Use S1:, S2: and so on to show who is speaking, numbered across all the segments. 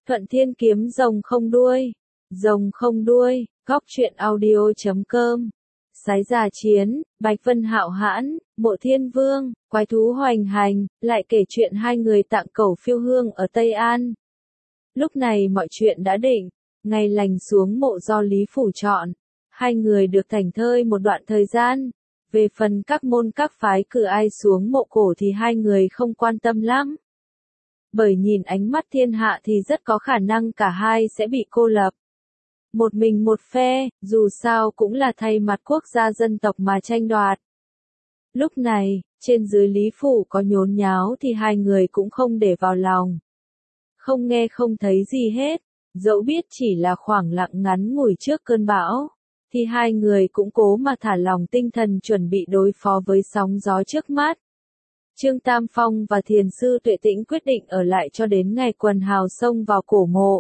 S1: Thuận Thiên kiếm rồng không đuôi. Rồng không đuôi, góc truyện audio.com. Sái già chiến, Bạch Vân hạo hãn, Mộ Thiên Vương, quái thú hoành hành, lại kể chuyện hai người tặng cẩu phiêu hương ở Tây An. Lúc này mọi chuyện đã định, ngày lành xuống mộ do Lý Phủ chọn. Hai người được thảnh thơi một đoạn thời gian. Về phần các môn các phái cử ai xuống mộ cổ thì hai người không quan tâm lắm. Bởi nhìn ánh mắt thiên hạ thì rất có khả năng cả hai sẽ bị cô lập. Một mình một phe, dù sao cũng là thay mặt quốc gia dân tộc mà tranh đoạt. Lúc này, trên dưới Lý Phủ có nhốn nháo thì hai người cũng không để vào lòng. Không nghe không thấy gì hết, dẫu biết chỉ là khoảng lặng ngắn ngủi trước cơn bão, thì hai người cũng cố mà thả lòng tinh thần chuẩn bị đối phó với sóng gió trước mắt. Trương Tam Phong và thiền sư Tuệ Tĩnh quyết định ở lại cho đến ngày quần hào xông vào cổ mộ.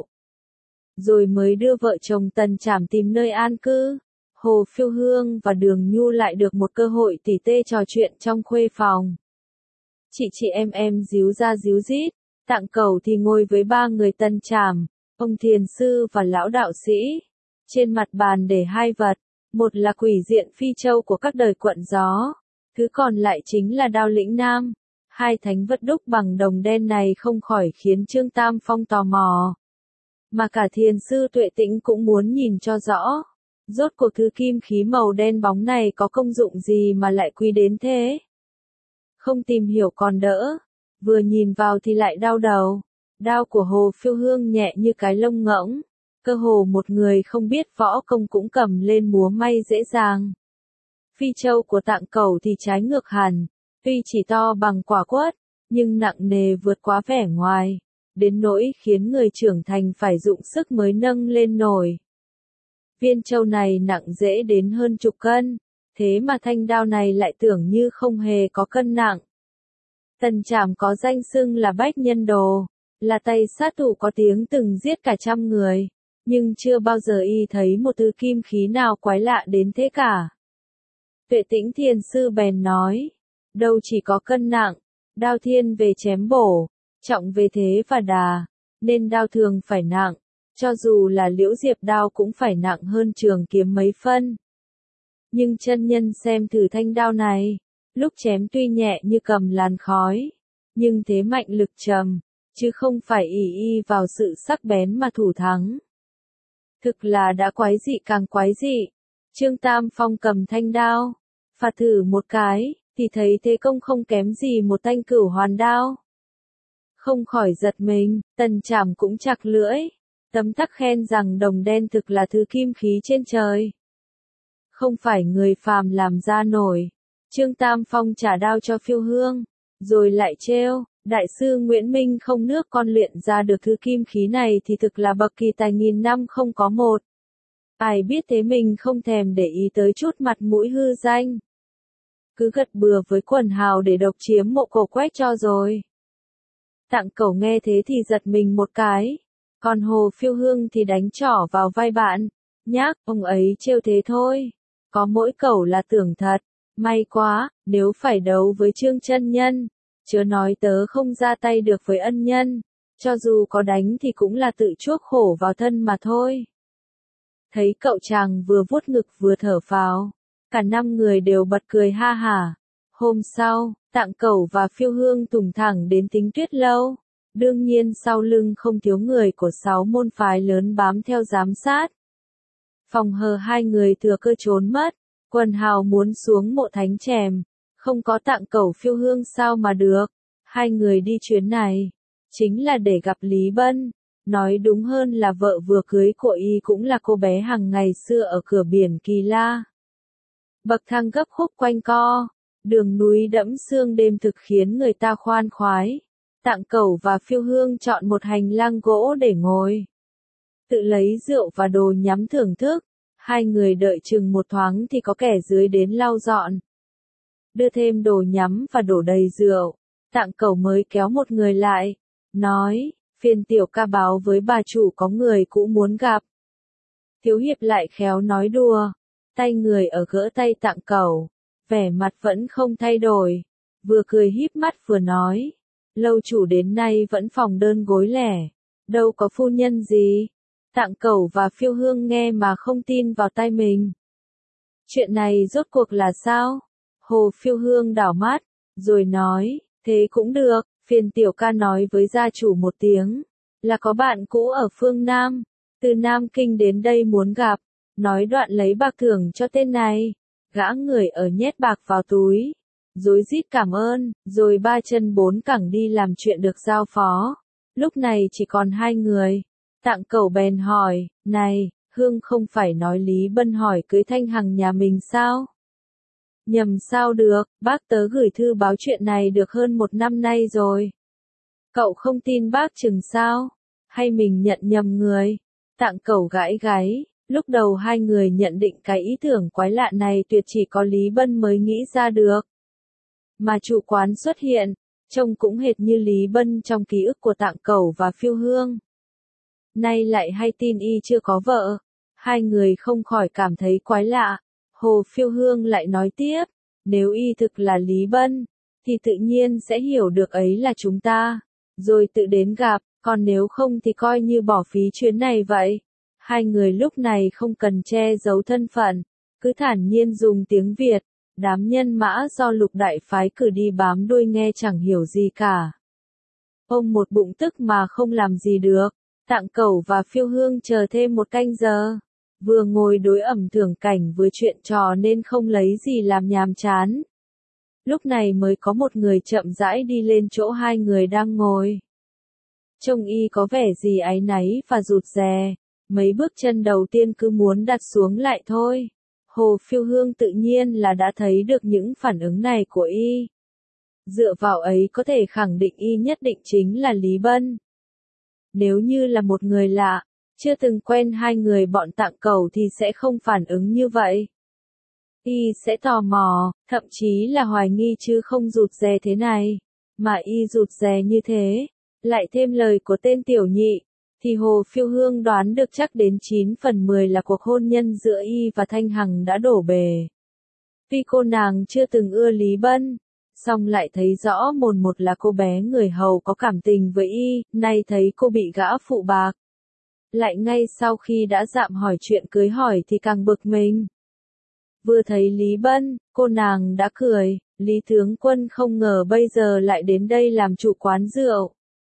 S1: Rồi mới đưa vợ chồng Tần Trảm tìm nơi an cư. Hồ Phiêu Hương và Đường Nhu lại được một cơ hội tỉ tê trò chuyện trong khuê phòng. Chị em díu ra díu dít, tặng cẩu thì ngồi với ba người Tần Trảm, ông thiền sư và lão đạo sĩ. Trên mặt bàn để hai vật, một là quỷ diện phi châu của các đời quận gió, thứ còn lại chính là đao lĩnh nam. Hai thánh vật đúc bằng đồng đen này không khỏi khiến Trương Tam Phong tò mò. Mà cả thiền sư Tuệ Tĩnh cũng muốn nhìn cho rõ. Rốt cuộc thứ kim khí màu đen bóng này có công dụng gì mà lại quý đến thế? Không tìm hiểu còn đỡ, vừa nhìn vào thì lại đau đầu. Đao của Hồ Phiêu Hương nhẹ như cái lông ngỗng, cơ hồ một người không biết võ công cũng cầm lên múa may dễ dàng. Phi châu của tạng cẩu thì trái ngược hẳn, tuy chỉ to bằng quả quất, nhưng nặng nề vượt quá vẻ ngoài, đến nỗi khiến người trưởng thành phải dụng sức mới nâng lên nổi. Viên châu này nặng dễ đến hơn chục cân, thế mà thanh đao này lại tưởng như không hề có cân nặng. Tần Trảm có danh xưng là bách nhân đồ, là tay sát thủ có tiếng từng giết cả trăm người, nhưng chưa bao giờ y thấy một thứ kim khí nào quái lạ đến thế cả. Tuệ Tĩnh thiền sư bèn nói, đâu chỉ có cân nặng, đao thiên về chém bổ, trọng về thế và đà, nên đao thường phải nặng, cho dù là liễu diệp đao cũng phải nặng hơn trường kiếm mấy phân. Nhưng chân nhân xem thử thanh đao này, lúc chém tuy nhẹ như cầm làn khói, nhưng thế mạnh lực trầm, chứ không phải ỷ vào sự sắc bén mà thủ thắng. Thực là đã quái dị càng quái dị. Trương Tam Phong cầm thanh đao, phạt thử một cái, thì thấy thế công không kém gì một thanh cửu hoàn đao. Không khỏi giật mình, Tần Trảm cũng chặt lưỡi, tấm tắc khen rằng đồng đen thực là thứ kim khí trên trời. Không phải người phàm làm ra nổi. Trương Tam Phong trả đao cho Phiêu Hương, rồi lại trêu, đại sư Nguyễn Minh không nước con luyện ra được thứ kim khí này thì thực là bậc kỳ tài nghìn năm không có một. Ai biết thế mình không thèm để ý tới chút mặt mũi hư danh. Cứ gật bừa với quần hào để độc chiếm mộ cổ quét cho rồi. Tạng cẩu nghe thế thì giật mình một cái, còn Hồ Phiêu Hương thì đánh trỏ vào vai bạn, nhác, ông ấy trêu thế thôi, có mỗi cẩu là tưởng thật, may quá, nếu phải đấu với Trương chân nhân, chớ nói tớ không ra tay được với ân nhân, cho dù có đánh thì cũng là tự chuốc khổ vào thân mà thôi. Thấy cậu chàng vừa vuốt ngực vừa thở phào, cả năm người đều bật cười ha hả. Hôm sau, Tạng Cẩu và Phiêu Hương tùng thẳng đến Tính Tuyết Lâu. Đương nhiên sau lưng không thiếu người của 6 môn phái lớn bám theo giám sát. Phòng hờ hai người thừa cơ trốn mất, quần hào muốn xuống mộ thánh chèm, không có Tạng Cẩu Phiêu Hương sao mà được. Hai người đi chuyến này, chính là để gặp Lý Bân, nói đúng hơn là vợ vừa cưới của y cũng là cô bé hàng ngày xưa ở cửa biển Kỳ La. Bậc thang gấp khúc quanh co, đường núi đẫm sương đêm thực khiến người ta khoan khoái. Tạng Cẩu và Phiêu Hương chọn một hành lang gỗ để ngồi, tự lấy rượu và đồ nhắm thưởng thức. Hai người đợi chừng một thoáng thì có kẻ dưới đến lau dọn, đưa thêm đồ nhắm và đổ đầy rượu. Tạng Cẩu mới kéo một người lại, nói, phiền tiểu ca báo với bà chủ có người cũ muốn gặp. Thiếu hiệp lại khéo nói đùa, tay người ở gỡ tay Tạng Cẩu, vẻ mặt vẫn không thay đổi, vừa cười híp mắt vừa nói, lâu chủ đến nay vẫn phòng đơn gối lẻ, đâu có phu nhân gì. Tạng Cẩu và Phiêu Hương nghe mà không tin vào tai mình. Chuyện này rốt cuộc là sao? Hồ Phiêu Hương đảo mắt, rồi nói, thế cũng được, phiền tiểu ca nói với gia chủ một tiếng, là có bạn cũ ở phương Nam, từ Nam Kinh đến đây muốn gặp, nói đoạn lấy bạc thưởng cho tên này, gã người ở nhét bạc vào túi, rối rít cảm ơn, rồi ba chân bốn cẳng đi làm chuyện được giao phó. Lúc này chỉ còn hai người. Tạng Cẩu bèn hỏi, này, Hương không phải nói Lý Bân hỏi cưới Thanh Hằng nhà mình sao? Nhầm sao được, bác tớ gửi thư báo chuyện này được hơn 1 năm nay rồi. Cậu không tin bác chừng sao? Hay mình nhận nhầm người? Tạng Cẩu gãi gáy, lúc đầu hai người nhận định cái ý tưởng quái lạ này tuyệt chỉ có Lý Bân mới nghĩ ra được. Mà chủ quán xuất hiện, trông cũng hệt như Lý Bân trong ký ức của Tạng Cẩu và Phiêu Hương. Nay lại hay tin y chưa có vợ, hai người không khỏi cảm thấy quái lạ. Hồ Phiêu Hương lại nói tiếp, nếu y thực là Lý Bân, thì tự nhiên sẽ hiểu được ấy là chúng ta, rồi tự đến gặp, còn nếu không thì coi như bỏ phí chuyến này vậy. Hai người lúc này không cần che giấu thân phận, cứ thản nhiên dùng tiếng Việt, đám nhân mã do Lục đại phái cử đi bám đuôi nghe chẳng hiểu gì cả. Ông một bụng tức mà không làm gì được, Tạng Cẩu và Phiêu Hương chờ thêm 1 canh giờ. Vừa ngồi đối ẩm thưởng cảnh vừa chuyện trò nên không lấy gì làm nhàm chán. Lúc này mới có một người chậm rãi đi lên chỗ hai người đang ngồi. Trông y có vẻ gì áy náy và rụt rè, mấy bước chân đầu tiên cứ muốn đặt xuống lại thôi. Hồ Phiêu Hương tự nhiên là đã thấy được những phản ứng này của y. Dựa vào ấy có thể khẳng định y nhất định chính là Lý Bân. Nếu như là một người lạ, chưa từng quen hai người bọn Tạng Cẩu thì sẽ không phản ứng như vậy. Y sẽ tò mò, thậm chí là hoài nghi chứ không rụt rè thế này. Mà y rụt rè như thế, lại thêm lời của tên tiểu nhị, thì Hồ Phiêu Hương đoán được chắc đến 9 phần 10 là cuộc hôn nhân giữa y và Thanh Hằng đã đổ bể. Tuy cô nàng chưa từng ưa Lý Bân, song lại thấy rõ mồn một là cô bé người hầu có cảm tình với y, nay thấy cô bị gã phụ bạc. Lại ngay sau khi đã dạm hỏi chuyện cưới hỏi thì càng bực mình. Vừa thấy Lý Bân, cô nàng đã cười, Lý tướng quân không ngờ bây giờ lại đến đây làm chủ quán rượu.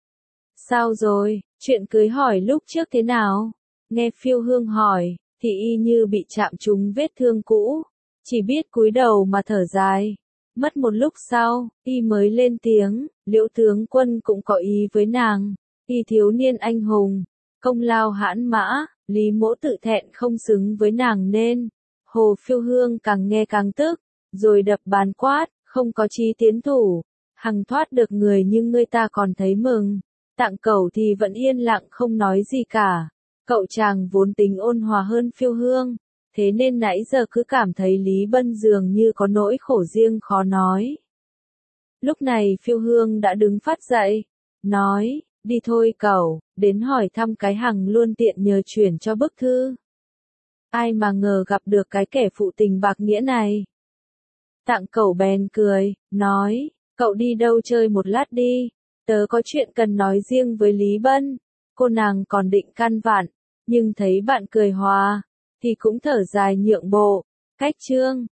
S1: Sao rồi, chuyện cưới hỏi lúc trước thế nào? Nghe Phiêu Hương hỏi, thì y như bị chạm trúng vết thương cũ, chỉ biết cúi đầu mà thở dài. Mất một lúc sau, y mới lên tiếng, Liễu tướng quân cũng có ý với nàng, y thiếu niên anh hùng, công lao hãn mã, Lý mỗ tự thẹn không xứng với nàng nên. Hồ Phiêu Hương càng nghe càng tức, rồi đập bàn quát, không có chí tiến thủ, hằng thoát được người nhưng người ta còn thấy mừng. Tạng Cẩu thì vẫn yên lặng không nói gì cả. Cậu chàng vốn tính ôn hòa hơn Phiêu Hương, thế nên nãy giờ cứ cảm thấy Lý Bân dường như có nỗi khổ riêng khó nói. Lúc này Phiêu Hương đã đứng phát dậy, nói, đi thôi Cẩu, đến hỏi thăm cái Hằng luôn tiện nhờ chuyển cho bức thư. Ai mà ngờ gặp được cái kẻ phụ tình bạc nghĩa này. Tạng Cẩu bèn cười, nói, cậu đi đâu chơi một lát đi, tớ có chuyện cần nói riêng với Lý Bân. Cô nàng còn định căn vặn, nhưng thấy bạn cười hòa, thì cũng thở dài nhượng bộ. Cách chương